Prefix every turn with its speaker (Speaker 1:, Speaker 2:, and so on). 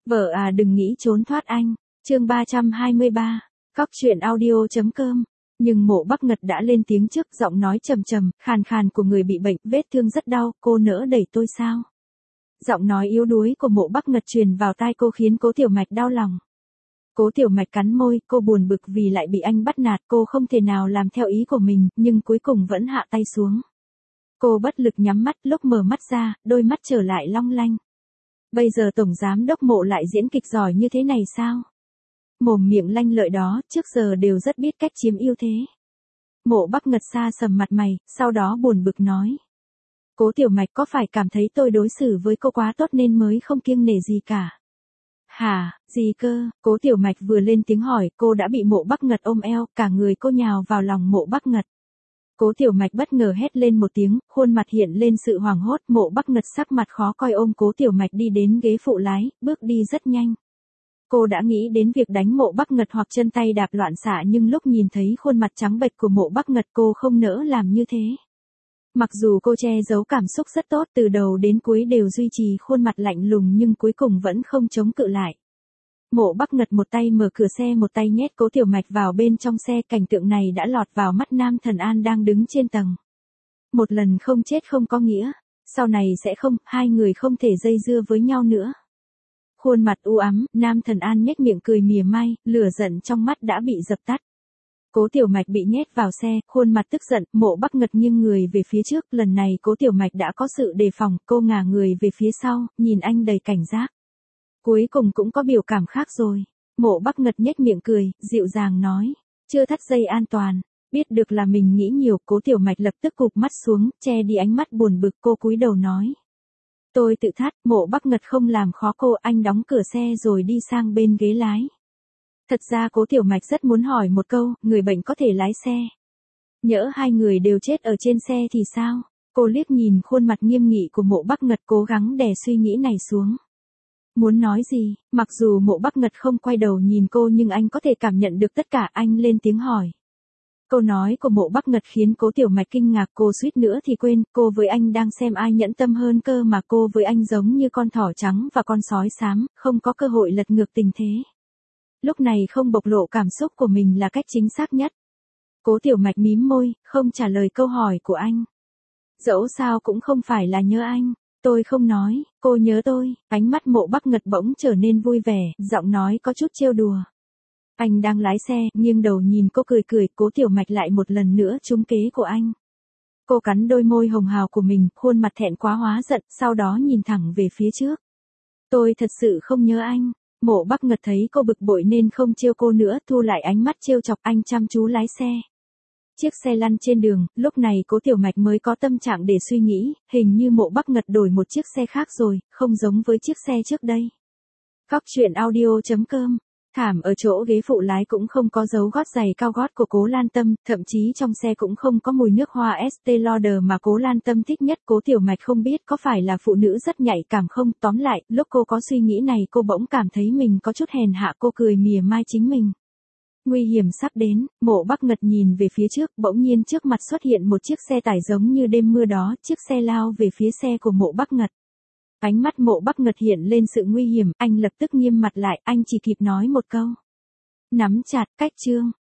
Speaker 1: Vợ à đừng nghĩ trốn thoát anh. Chương 323. Cóc truyện audio.com. Nhưng Mộ Bắc Ngật đã lên tiếng trước, giọng nói trầm trầm, khàn khàn của người bị bệnh, vết thương rất đau, cô nỡ đẩy tôi sao? Giọng nói yếu đuối của Mộ Bắc Ngật truyền vào tai cô khiến Cố Tiểu Mạch đau lòng. Cố Tiểu Mạch cắn môi, cô buồn bực vì lại bị anh bắt nạt, cô không thể nào làm theo ý của mình, nhưng cuối cùng vẫn hạ tay xuống. Cô bất lực nhắm mắt, lúc mở mắt ra, đôi mắt trở lại long lanh. Bây giờ Tổng Giám Đốc Mộ lại diễn kịch giỏi như thế này sao? Mồm miệng lanh lợi đó, trước giờ đều rất biết cách chiếm ưu thế. Mộ Bắc Ngật xa sầm mặt mày, sau đó buồn bực nói. Cố Tiểu Mạch có phải cảm thấy tôi đối xử với cô quá tốt nên mới không kiêng nể gì cả? Hả, gì cơ? Cố Tiểu Mạch vừa lên tiếng hỏi, cô đã bị Mộ Bắc Ngật ôm eo, cả người cô nhào vào lòng Mộ Bắc Ngật. Cố Tiểu Mạch bất ngờ hét lên một tiếng, khuôn mặt hiện lên sự hoảng hốt, Mộ Bắc Ngật sắc mặt khó coi ôm Cố Tiểu Mạch đi đến ghế phụ lái, bước đi rất nhanh. Cô đã nghĩ đến việc đánh Mộ Bắc Ngật hoặc chân tay đạp loạn xạ, nhưng lúc nhìn thấy khuôn mặt trắng bệch của Mộ Bắc Ngật cô không nỡ làm như thế. Mặc dù cô che giấu cảm xúc rất tốt, từ đầu đến cuối đều duy trì khuôn mặt lạnh lùng, nhưng cuối cùng vẫn không chống cự lại. Mộ Bắc Ngật một tay mở cửa xe, một tay nhét Cố Tiểu Mạch vào bên trong xe, cảnh tượng này đã lọt vào mắt Nam Thần An đang đứng trên tầng. Một lần không chết không có nghĩa, sau này sẽ không, hai người không thể dây dưa với nhau nữa. Khuôn mặt u ám, Nam Thần An nhếch miệng cười mỉa mai, lửa giận trong mắt đã bị dập tắt. Cố Tiểu Mạch bị nhét vào xe, khuôn mặt tức giận, Mộ Bắc Ngật nghiêng người về phía trước, lần này Cố Tiểu Mạch đã có sự đề phòng, cô ngả người về phía sau, nhìn anh đầy cảnh giác. Cuối cùng cũng có biểu cảm khác rồi. Mộ Bắc Ngật nhếch miệng cười, dịu dàng nói, chưa thắt dây an toàn. Biết được là mình nghĩ nhiều, Cố Tiểu Mạch lập tức cụp mắt xuống, che đi ánh mắt buồn bực, cô cúi đầu nói. Tôi tự thắt. Mộ Bắc Ngật không làm khó cô, anh đóng cửa xe rồi đi sang bên ghế lái. Thật ra Cố Tiểu Mạch rất muốn hỏi một câu, người bệnh có thể lái xe. Nhỡ hai người đều chết ở trên xe thì sao? Cô liếc nhìn khuôn mặt nghiêm nghị của Mộ Bắc Ngật, cố gắng đè suy nghĩ này xuống. Muốn nói gì? Mặc dù Mộ Bắc Ngật không quay đầu nhìn cô nhưng anh có thể cảm nhận được tất cả, anh lên tiếng hỏi. Câu nói của Mộ Bắc Ngật khiến Cố Tiểu Mạch kinh ngạc, cô suýt nữa thì quên, cô với anh đang xem ai nhẫn tâm hơn cơ mà, cô với anh giống như con thỏ trắng và con sói xám, không có cơ hội lật ngược tình thế. Lúc này không bộc lộ cảm xúc của mình là cách chính xác nhất. Cố Tiểu Mạch mím môi, không trả lời câu hỏi của anh. Dẫu sao cũng không phải là nhớ anh. Tôi không nói, cô nhớ tôi. Ánh mắt Mộ Bắc Ngật bỗng trở nên vui vẻ, giọng nói có chút trêu đùa. Anh đang lái xe, nghiêng đầu nhìn cô cười cười, Cố Tiểu Mạch lại một lần nữa trúng kế của anh. Cô cắn đôi môi hồng hào của mình, khuôn mặt thẹn quá hóa giận, sau đó nhìn thẳng về phía trước. Tôi thật sự không nhớ anh. Mộ Bắc Ngật thấy cô bực bội nên không trêu cô nữa, thu lại ánh mắt trêu chọc, anh chăm chú lái xe. Chiếc xe lăn trên đường, lúc này Cố Tiểu Mạch mới có tâm trạng để suy nghĩ, hình như Mộ Bắc Ngật đổi một chiếc xe khác rồi, không giống với chiếc xe trước đây. Cóc truyện audio.com. Thảm ở chỗ ghế phụ lái cũng không có dấu gót giày cao gót của Cố Lan Tâm, thậm chí trong xe cũng không có mùi nước hoa Estée Lauder mà Cố Lan Tâm thích nhất. Cố Tiểu Mạch không biết có phải là phụ nữ rất nhạy cảm không, tóm lại, lúc cô có suy nghĩ này cô bỗng cảm thấy mình có chút hèn hạ, cô cười mỉa mai chính mình. Nguy hiểm sắp đến, Mộ Bắc Ngật nhìn về phía trước, bỗng nhiên trước mặt xuất hiện một chiếc xe tải giống như đêm mưa đó, chiếc xe lao về phía xe của Mộ Bắc Ngật. Ánh mắt Mộ Bắc Ngật hiện lên sự nguy hiểm, anh lập tức nghiêm mặt lại, anh chỉ kịp nói một câu. Nắm chặt, cách chương.